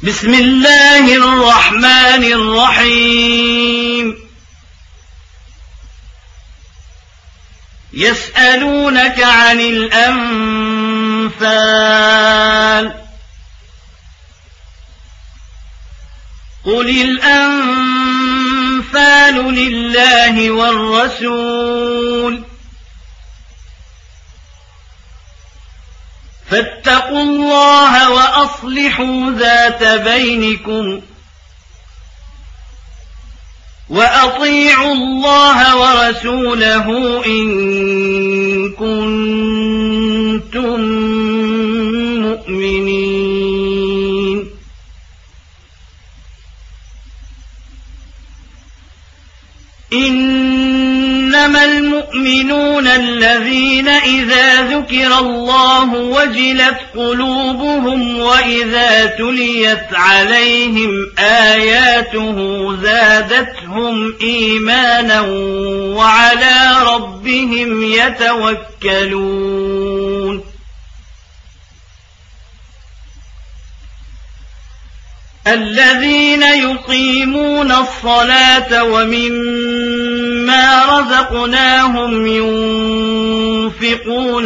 بسم الله الرحمن الرحيم يسألونك عن الأنفال قل الأنفال لله والرسول فاتقوا الله وأصلحوا ذات بينكم وأطيعوا الله ورسوله إن كنتم مؤمنين إنما المؤمنون الذين إذا ذكر الله وجلت قلوبهم وإذا تليت عليهم آياته زادتهم إيمانا وعلى ربهم يتوكلون الذين يقيمون الصلاة ومما رزقناهم ينفقون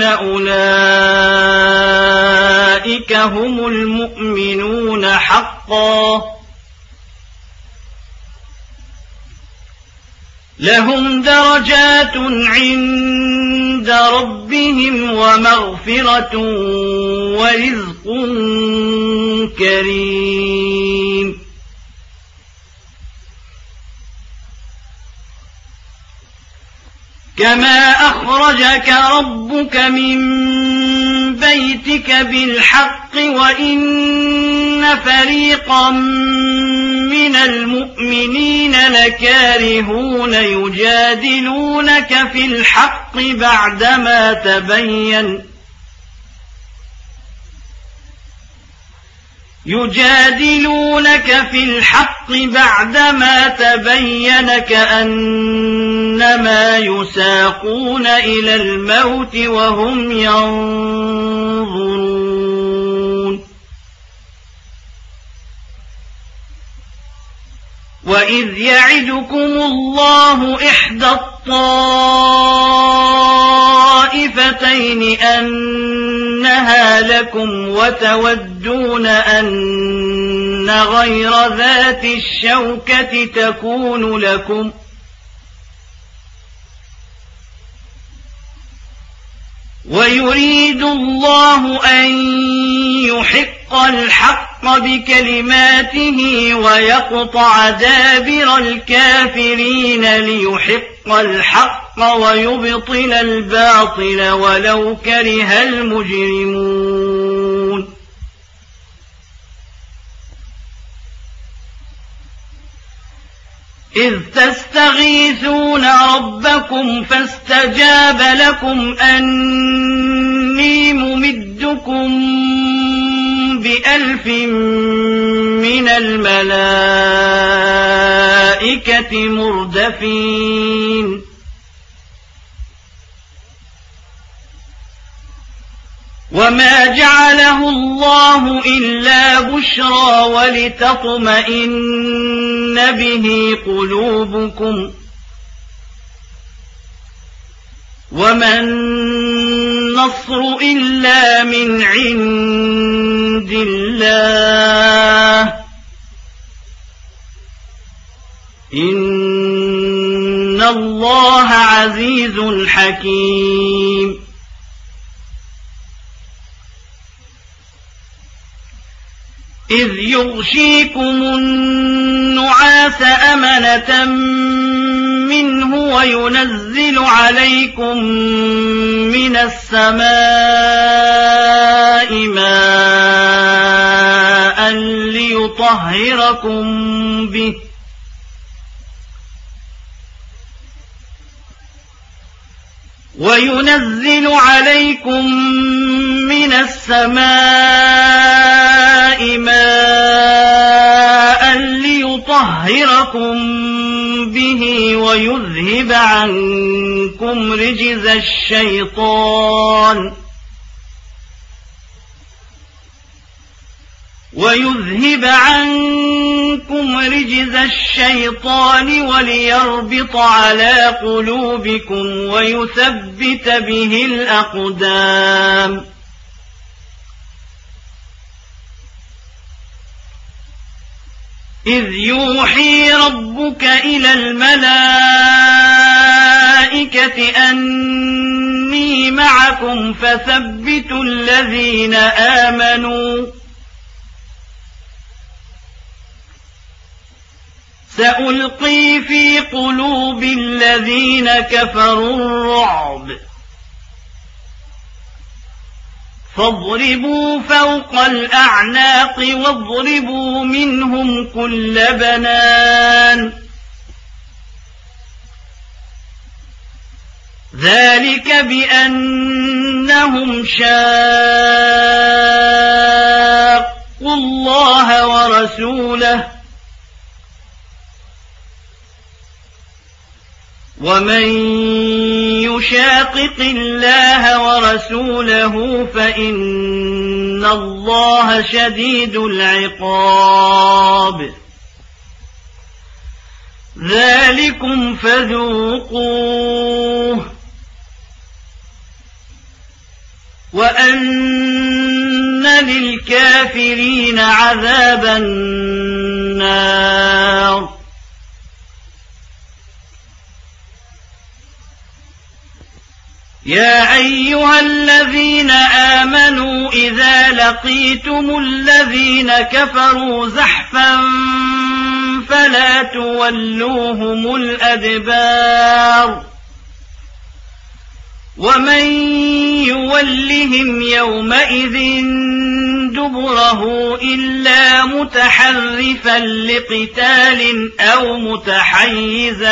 أولئك هم المؤمنون حقا لهم درجات عند ربهم ومغفرة ورزق كريم كما أخرجك ربك من بيتك بالحق وإن فريقا من المؤمنين لكارهون يجادلونك في الحق بعدما تبين كأنما يساقون إلى الموت وهم ينظرون وإذ يعدكم الله إحدى الطائفتين أنها لكم وتودون أن غير ذات الشوكة تكون لكم ويريد الله أن يحق الحق بكلماته ويقطع دابر الكافرين ليحق الحق ويبطل الباطل ولو كره المجرمون إذ تستغيثون ربكم فاستجاب لكم أني ممدكم ب1000 من الملائكة مردفين وما جعله الله إلا بشرى ولتطمئن به قلوبكم وما النصر إلا من عند الله إن الله عزيز حكيم إذ يغشيكم النعاس أمنة منه وينزل عليكم من السماء ماء ليطهركم به ويذهب عنكم رجز الشيطان ويذهب عنكم رجز الشيطان وليربط على قلوبكم ويثبت به الأقدام إذ يوحي ربك إلى الملائكة أني معكم فثبتوا الذين آمنوا سألقي في قلوب الذين كفروا الرعب فاضربوا فوق الأعناق واضربوا منهم كل بنان ذلك بأنهم شاقوا الله ورسوله ومن يشاقق الله ورسوله فإن الله شديد العقاب ذلكم فذوقوه وأن للكافرين عذاب النار يا أيها الذين آمنوا إذا لقيتم الذين كفروا زحفا فلا تولوهم الأدبار ومن يولهم يومئذ دبره إلا متحرفا لقتال أو متحيزا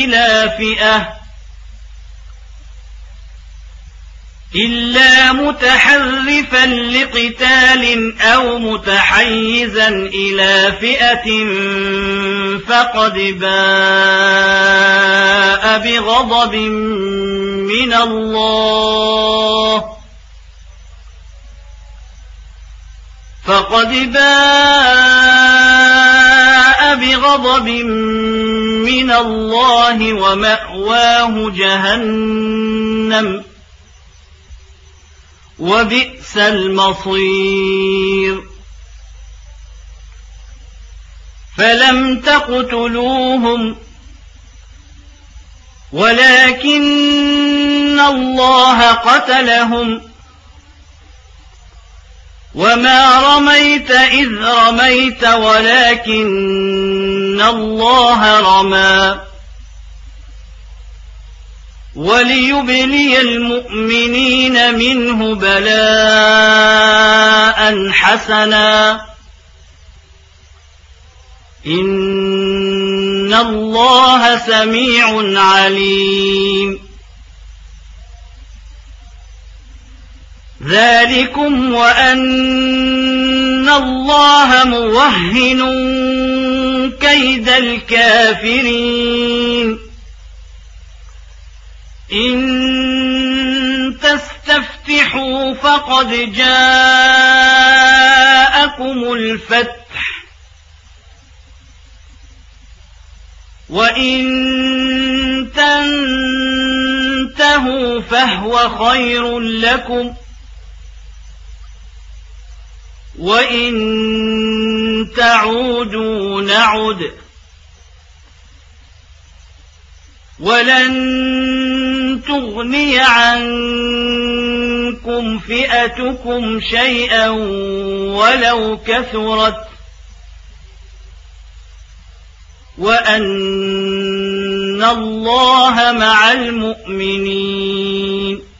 إلى فئة فقد باء بغضب من الله ومأواه جهنم وبئس المصير فلم تقتلوهم ولكن الله قتلهم وما رميت إذ رميت ولكن الله رمى وليبلي المؤمنين منه بلاء حسنا إن الله سميع عليم ذلكم وأن الله موهن كيد الكافرين إن تستفتحوا فقد جاءكم الفتح وإن تنتهوا فهو خير لكم وإن تعودوا نعد ولن تغني عنكم فئتكم شيئا ولو كثرت وأن الله مع المؤمنين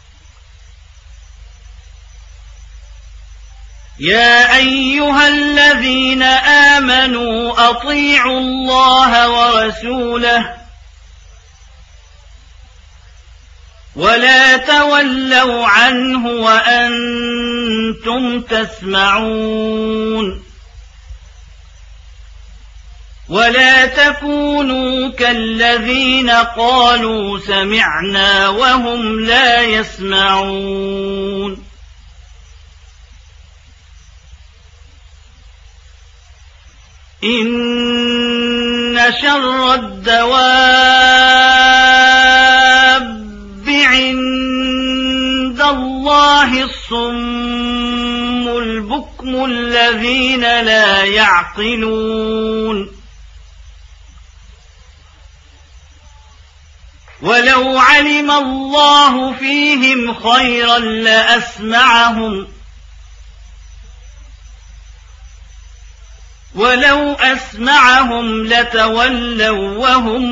يا أيها الذين آمنوا أطيعوا الله ورسوله ولا تولوا عنه وأنتم تسمعون ولا تكونوا كالذين قالوا سمعنا وهم لا يسمعون إن شر الدواب عند الله الصم البكم الذين لا يعقلون ولو علم الله فيهم خيرا لأسمعهم ولو أسمعهم لتولوا وهم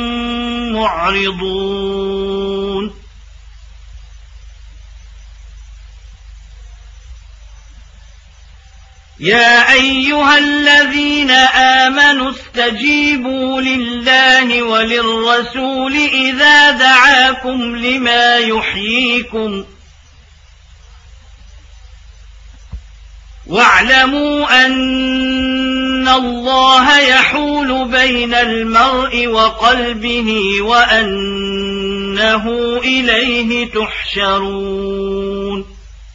معرضون يا أيها الذين آمنوا استجيبوا لله وللرسول إذا دعاكم لما يحييكم واعلموا أن الله يحول بين المرء وقلبه وأنه إليه تحشرون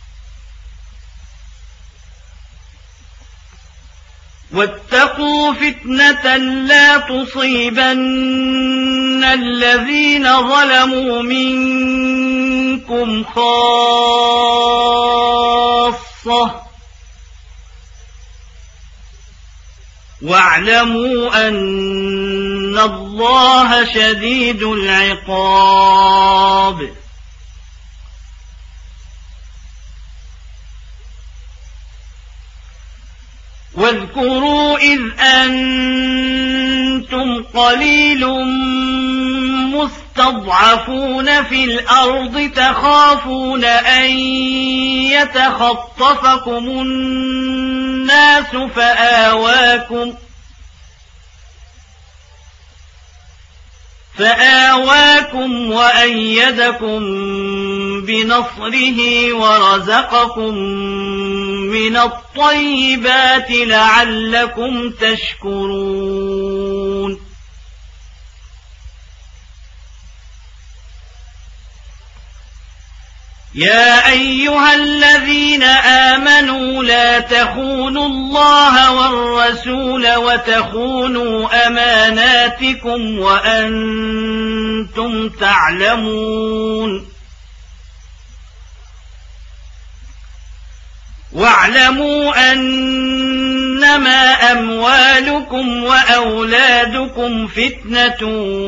واتقوا فتنة لا تصيبن الذين ظلموا منكم خاصة واعلموا أن الله شديد العقاب واذكروا إذ أنتم قليل مستضعفون في الأرض تخافون أن يتخطفكم الناس فآواكم وأيدكم بنصره ورزقكم من الطيبات لعلكم تشكرون يا أيها الذين آمنوا لا تخونوا الله والرسول وتخونوا أماناتكم وأنتم تعلمون واعلموا أنما أموالكم وأولادكم فتنة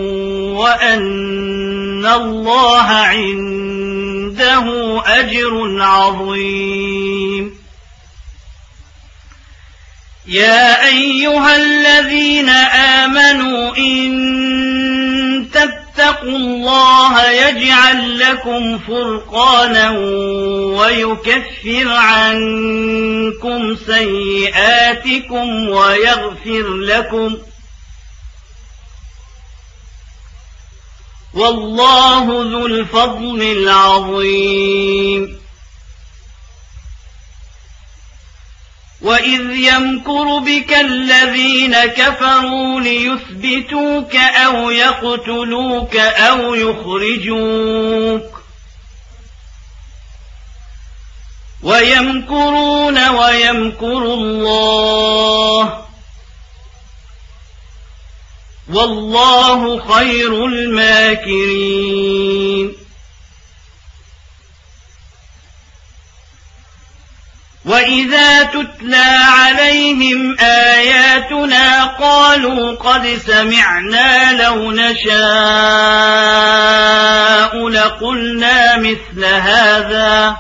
وأن الله عنده أجر عظيم يا أيها الذين آمنوا إن تتقوا الله يجعل لكم فرقانا ويكفر عنكم سيئاتكم ويغفر لكم والله ذو الفضل العظيم وإذ يمكر بك الذين كفروا ليثبتوك أو يقتلوك أو يخرجوك ويمكرون ويمكر الله والله خير الماكرين وإذا تتلى عليهم آياتنا قالوا قد سمعنا لو نشاء لقلنا مثل هذا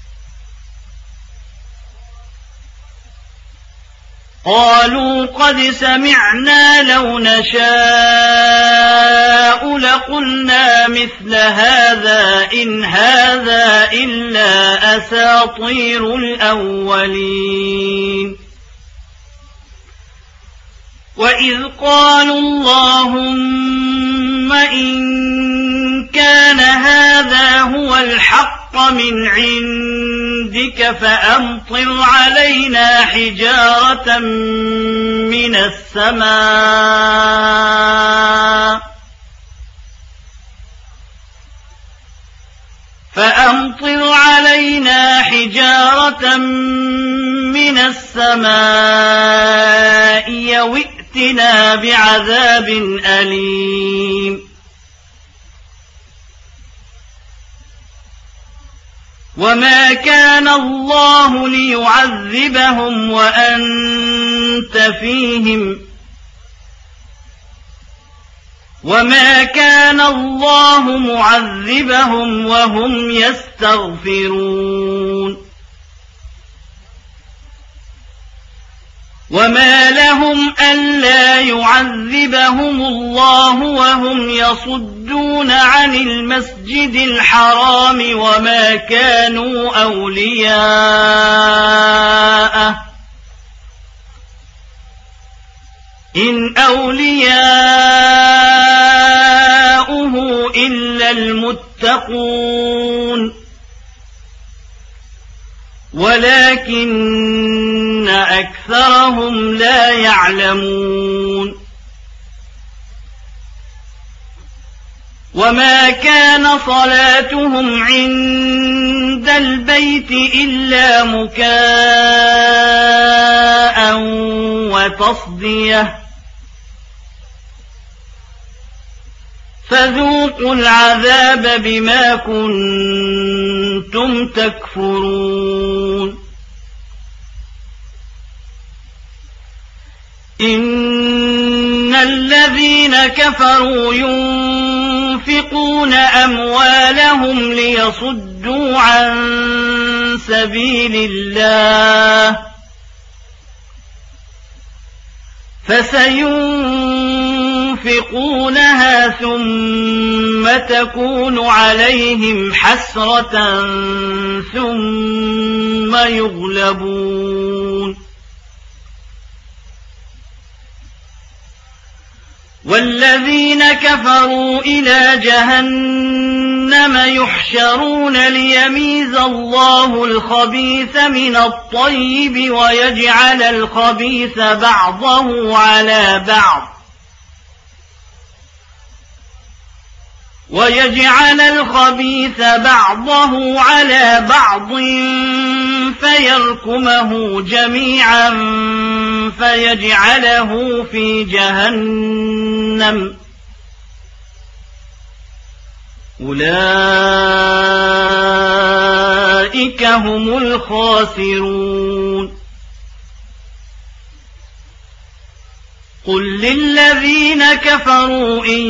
قالوا قد سمعنا لو نشاء لقلنا مثل هذا إن هذا إلا أساطير الأولين وإذ قالوا اللهم إن كان هذا هو الحق من عندك فأمطر علينا حجارة من فأمطر علينا حجارة من السماء أو ائتنا بعذاب أليم وما كان الله ليعذبهم وأنت فيهم وما كان الله معذبهم وهم يستغفرون وما لهم ألا يعذبهم الله وهم يصدون عن المسجد الحرام وما كانوا أولياءه إن أولياؤه إلا المتقون ولكن أكثرهم لا يعلمون وما كان صلاتهم عند البيت إلا مكاء وتصدية فذوقوا العذاب بما كنتم تكفرون إن الذين كفروا ينفقون أموالهم ليصدوا عن سبيل الله فسينفقونها ثم تكون عليهم حسرة ثم يغلبون والذين كفروا إلى جهنم يحشرون ليميز الله الخبيث من الطيب ويجعل الخبيث بعضه على بعض فيركمه جميعا فيجعله في جهنم أولئك هم الخاسرون قل للذين كفروا إن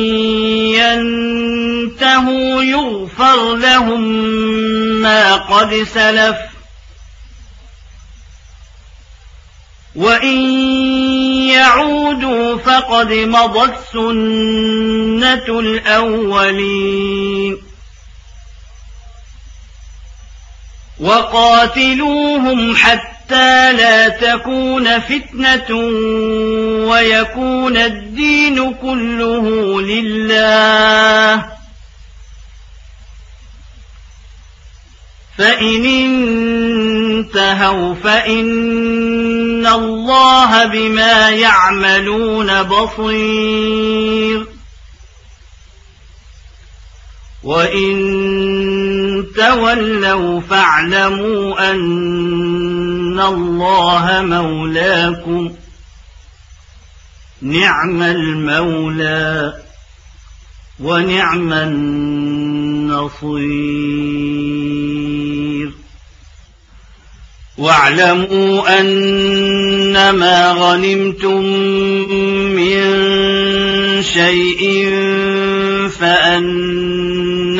ينتهوا يغفر لهم ما قد سلف وإن يعودوا فقد مضت سنة الأولين وقاتلوهم حتى لا تكون فتنة ويكون الدين كله لله فإن انتهوا فإن الله بما يعملون بصير وإن تولوا فاعلموا أن الله مولاكم نعم المولى ونعم النصير واعلموا أنما غنمتم من شيء فأن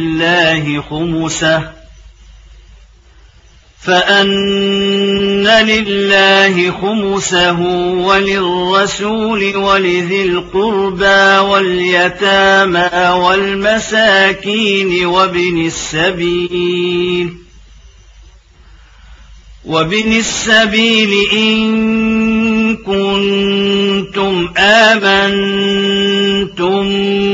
لله خمسه وللرسول ولذي القربى واليتامى والمساكين وابن السبيل إن كنتم آمنتم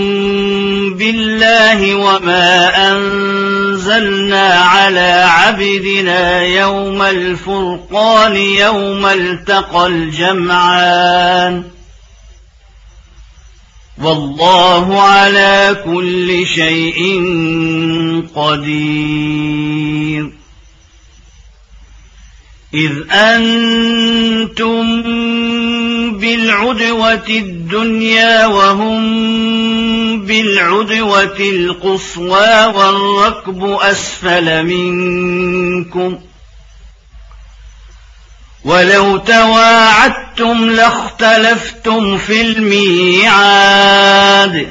بالله وما أنزلنا على عبدنا يوم الفرقان يوم التقى الجمعان والله على كل شيء قدير إذ أنتم بالعدوة الدنيا وهم بالعدوة القصوى والركب أسفل منكم ولو تواعدتم لاختلفتم في الميعاد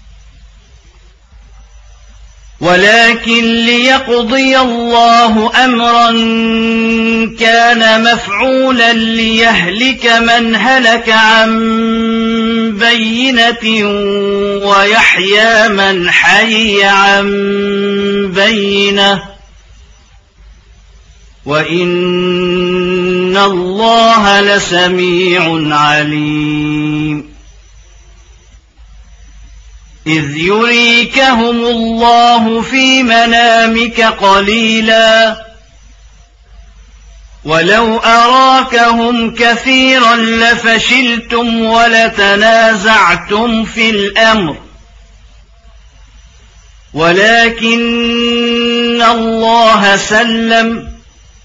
ولكن ليقضي الله أمرا كان مفعولا ليهلك من هلك عن بينة ويحيى من حي عن بينة وإن الله لسميع عليم إذ يريكهم الله في منامك قليلا ولو أراكهم كثيرا لفشلتم ولتنازعتم في الأمر ولكن الله سلم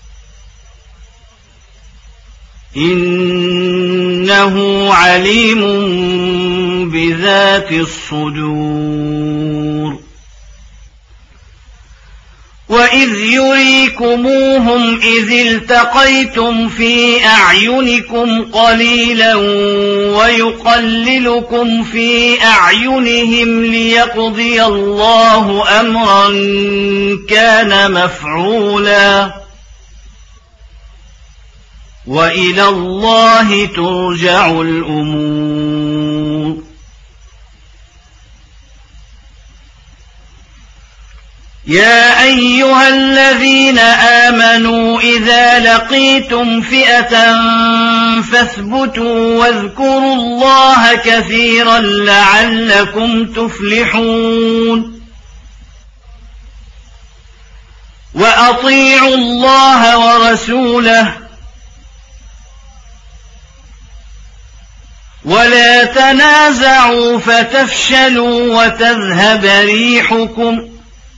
إنه عليم بذات الصدور وإذ يريكموهم إذ التقيتم في أعينكم قليلا ويقللكم في أعينهم ليقضي الله أمرا كان مفعولا وإلى الله ترجع الأمور يا أيها الذين آمنوا إذا لقيتم فئة فاثبتوا واذكروا الله كثيرا لعلكم تفلحون وأطيعوا الله ورسوله ولا تنازعوا فتفشلوا وتذهب ريحكم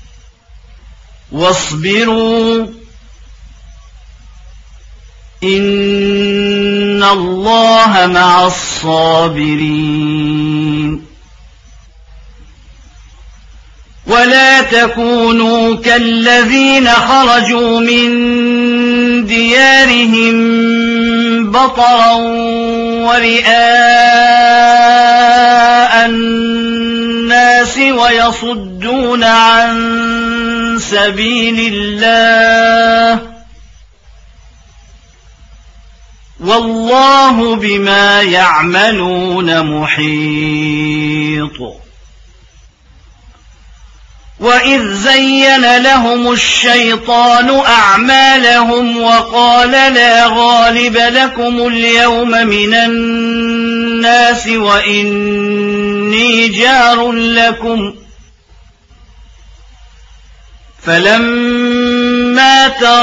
واصبروا إن الله مع الصابرين ولا تكونوا كالذين خرجوا من ديارهم بطرا ورئاء الناس ويصدون عن سبيل الله والله بما يعملون محيط وإذ زين لهم الشيطان أعمالهم وقال لا غالب لكم اليوم من الناس وإني جار لكم فلما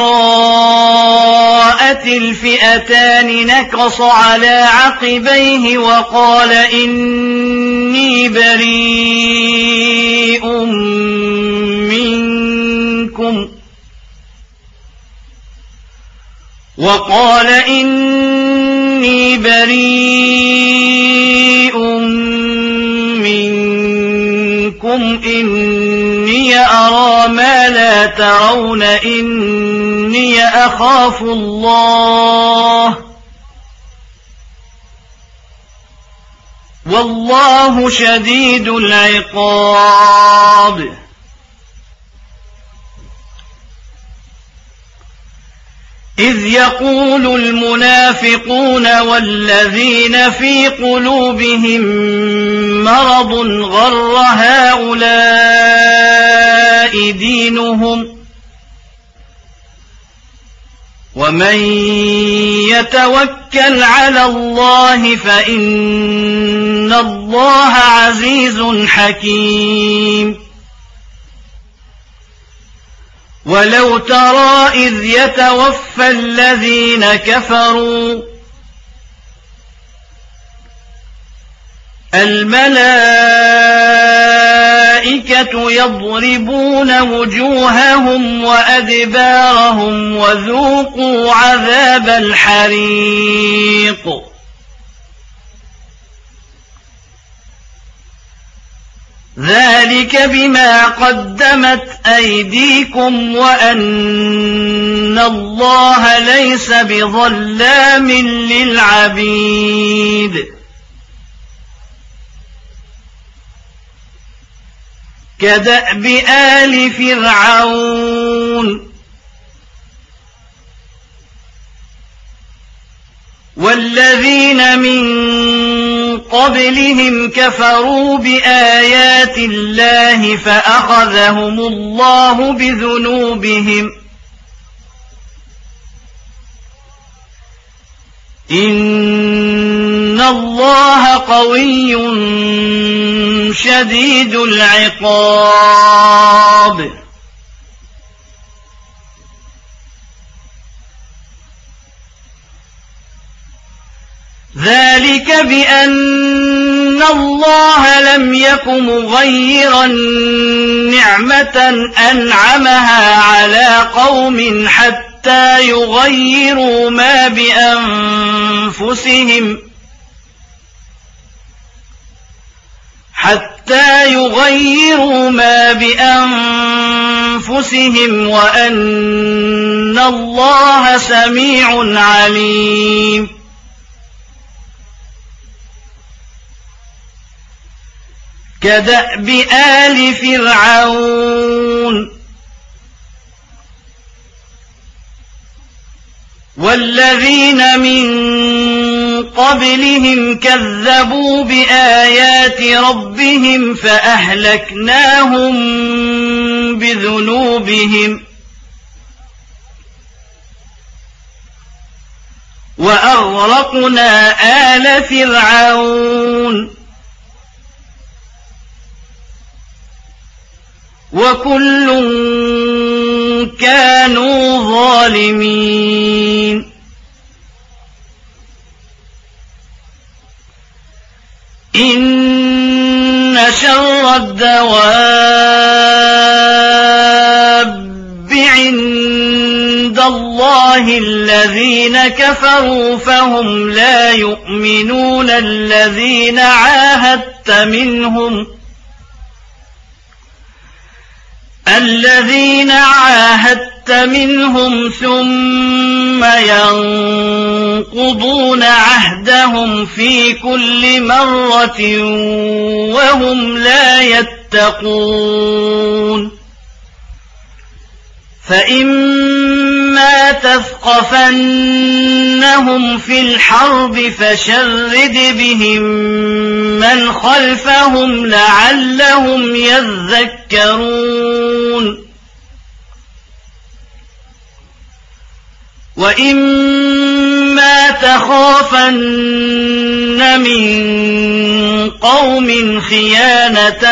تراءت الفئتان نكص على عقبيه وقال إني بريء منكم إني أرى ما لا ترون إني أخاف الله والله شديد العقاب إذ يقول المنافقون والذين في قلوبهم مرض غر هؤلاء دينهم ومن يتوكل على الله فإن الله عزيز حكيم ولو ترى إذ يتوفى الذين كفروا الملائكة يضربون وجوههم وأدبارهم وذوقوا عذاب الحريق ذلك بما قدمت أيديكم وأن الله ليس بظلام للعبيد كدأب آل فرعون والذين من قبلهم كفروا بآيات الله فأخذهم الله بذنوبهم إن الله قوي شديد العقاب ذلك بأن الله لم يك مغيرا نعمة أنعمها على قوم حتى يغيروا ما بأنفسهم وأن الله سميع عليم كدأب آل فرعون والذين من قبلهم كذبوا بآيات ربهم فأهلكناهم بذنوبهم وأغرقنا آل فرعون وكل كانوا ظالمين إن شر الدواب عند الله الذين كفروا فهم لا يؤمنون الذين عاهدت منهم ثم ينقضون عهدهم في كل مرة وهم لا يتقون فإما تثقفنهم في الحرب فشرد بهم من خلفهم لعلهم يذكرون وإما تخافن من قوم خيانة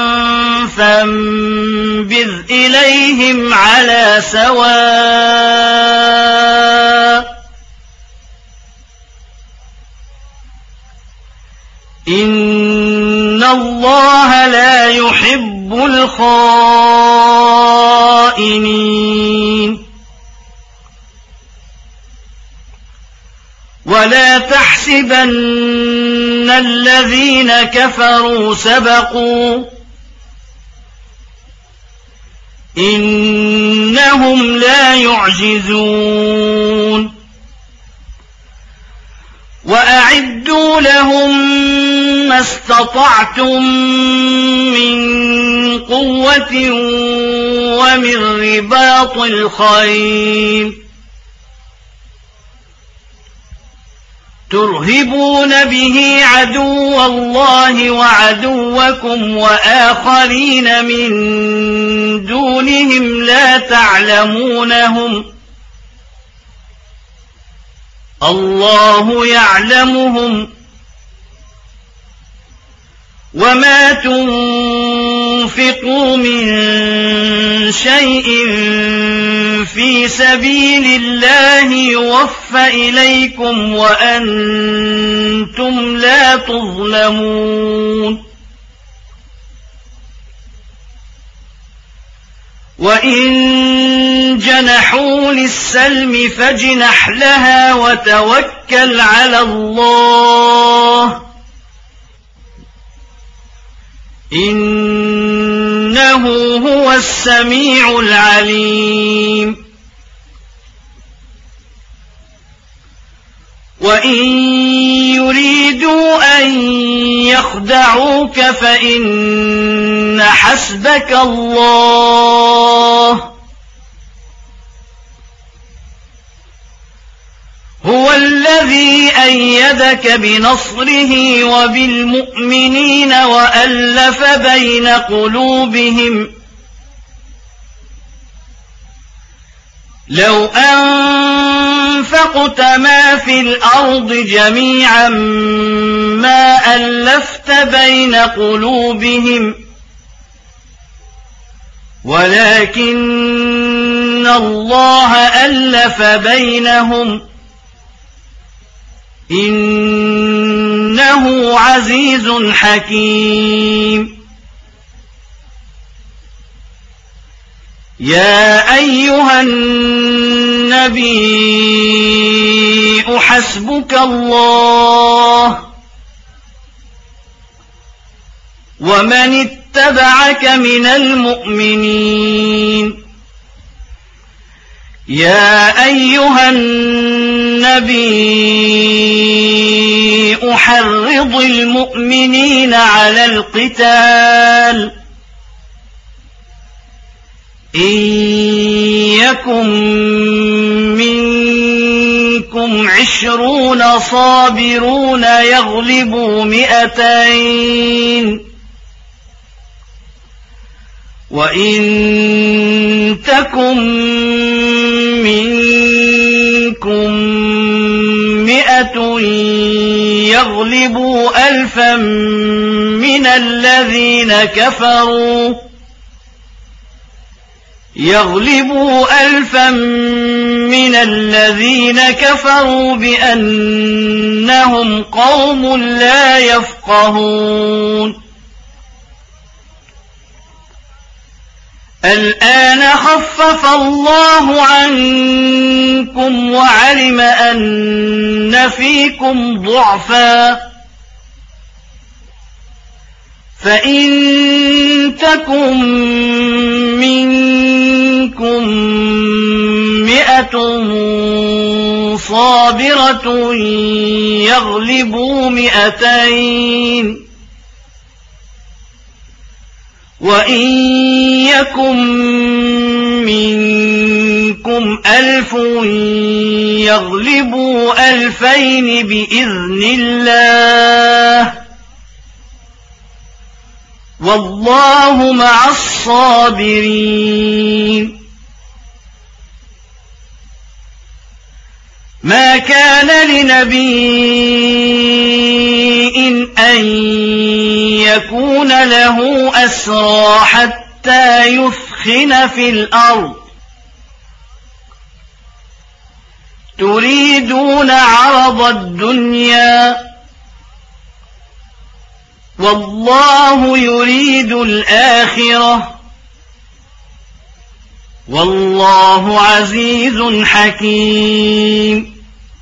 فانبذ إليهم على سواء إن الله لا يحب الخائنين ولا تحسبن الذين كفروا سبقوا إنهم لا يعجزون وأعدوا لهم ما استطعتم من قوة ومن رباط الخيل ترهبون به عدو الله وعدوكم وآخرين من دونهم لا تعلمونهم الله يعلمهم وما تنفقوا تنفقوا من شيء في سبيل الله يوفى إليكم وأنتم لا تظلمون وإن جنحوا للسلم فاجنح لها وتوكل على الله إنه هو السميع العليم وإن يريدوا أن يخدعوك فإن حسبك الله هو الذي أيدك بنصره وبالمؤمنين وألف بين قلوبهم لو أنفقت ما في الأرض جميعا ما ألفت بين قلوبهم ولكن الله ألف بينهم إنه عزيز حكيم يا أيها النبي حسبك الله ومن اتبعك من المؤمنين يا أيها النبي حرض المؤمنين على القتال إن يكن منكم 20 صابرون يغلبوا 200 وإن تكن منكم 100 يغلبوا 1000 من الذين كفروا بأنهم قوم لا يفقهون الآن خفف الله عنكم وعلم أن فيكم ضعفا فإن تكن منكم 100 صابرة يغلبوا 200 وإن يكن منكم 1000 يغلبوا 2000 بإذن الله والله مع الصابرين ما كان لنبي أن يكون له أسرى حتى يثخن في الأرض تريدون عرض الدنيا والله يريد الآخرة والله عزيز حكيم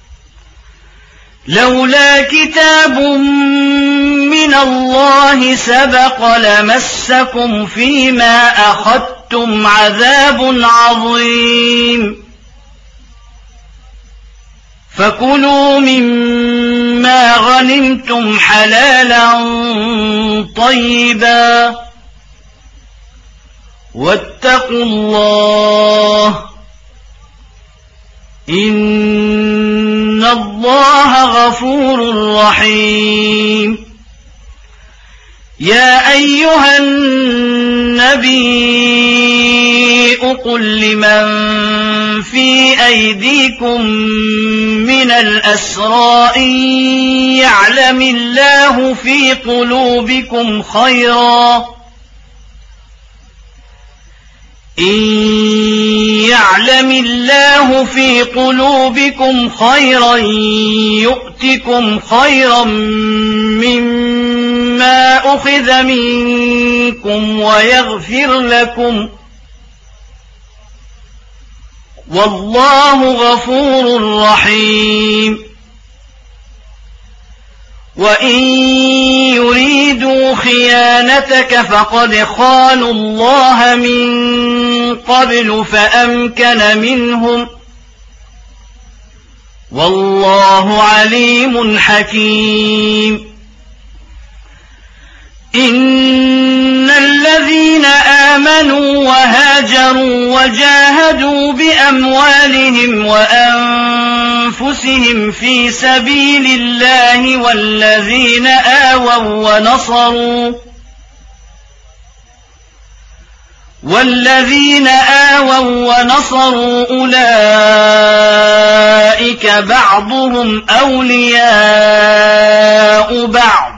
لولا كتاب من الله سبق لمسكم فيما أخذتم عذاب عظيم فكلوا مما غنمتم حلالا طيبا واتقوا الله إن الله غفور رحيم يا أيها النبي قل لمن في أيديكم من الأسرى إن يعلم الله في قلوبكم خيرا إن يعلم الله في قلوبكم خيرا يؤتكم خيرا مما أخذ منكم ويغفر لكم والله غفور رحيم وإن يريدوا خيانتك فقد خانوا الله من قبل فأمكن منهم والله عليم حكيم إن الذين آمنوا وهاجروا وجاهدوا بأموالهم وأنفسهم في سبيل الله والذين آووا ونصروا أولئك بعضهم أولياء بعض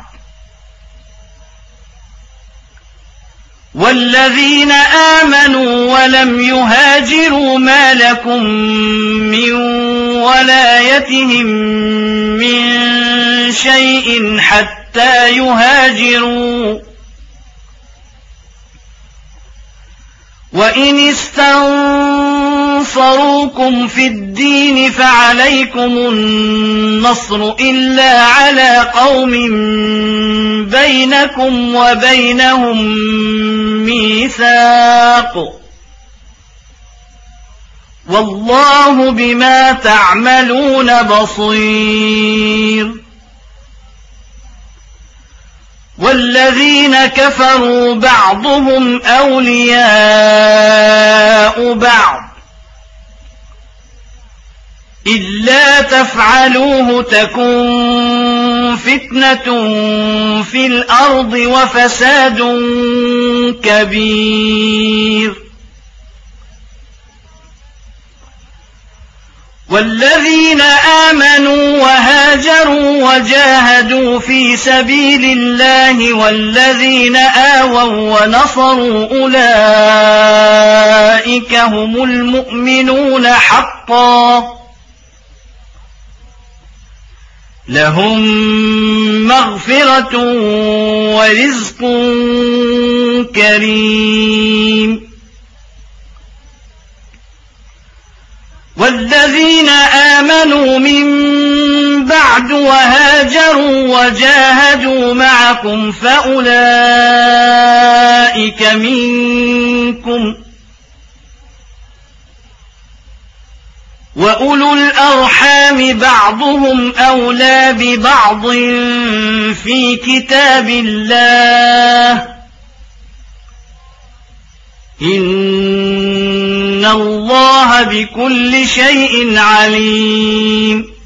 والذين آمنوا ولم يهاجروا ما لكم من ولايتهم من شيء حتى يهاجروا وإن استنصروكم في الدين فعليكم النصر إلا على قوم بينكم وبينهم ميثاق والله بما تعملون بصير والذين كفروا بعضهم أولياء بعض إلا تفعلوه تكن فتنة في الأرض وفساد كبير والذين آمنوا وهاجروا وجاهدوا في سبيل الله والذين آووا ونصروا أولئك هم المؤمنون حقا لهم مغفرة ورزق كريم والذين آمنوا من بعد وهاجروا وجاهدوا معكم فأولئك منكم وأولو الأرحام بعضهم أولى ببعض في كتاب الله إن الله بكل شيء عليم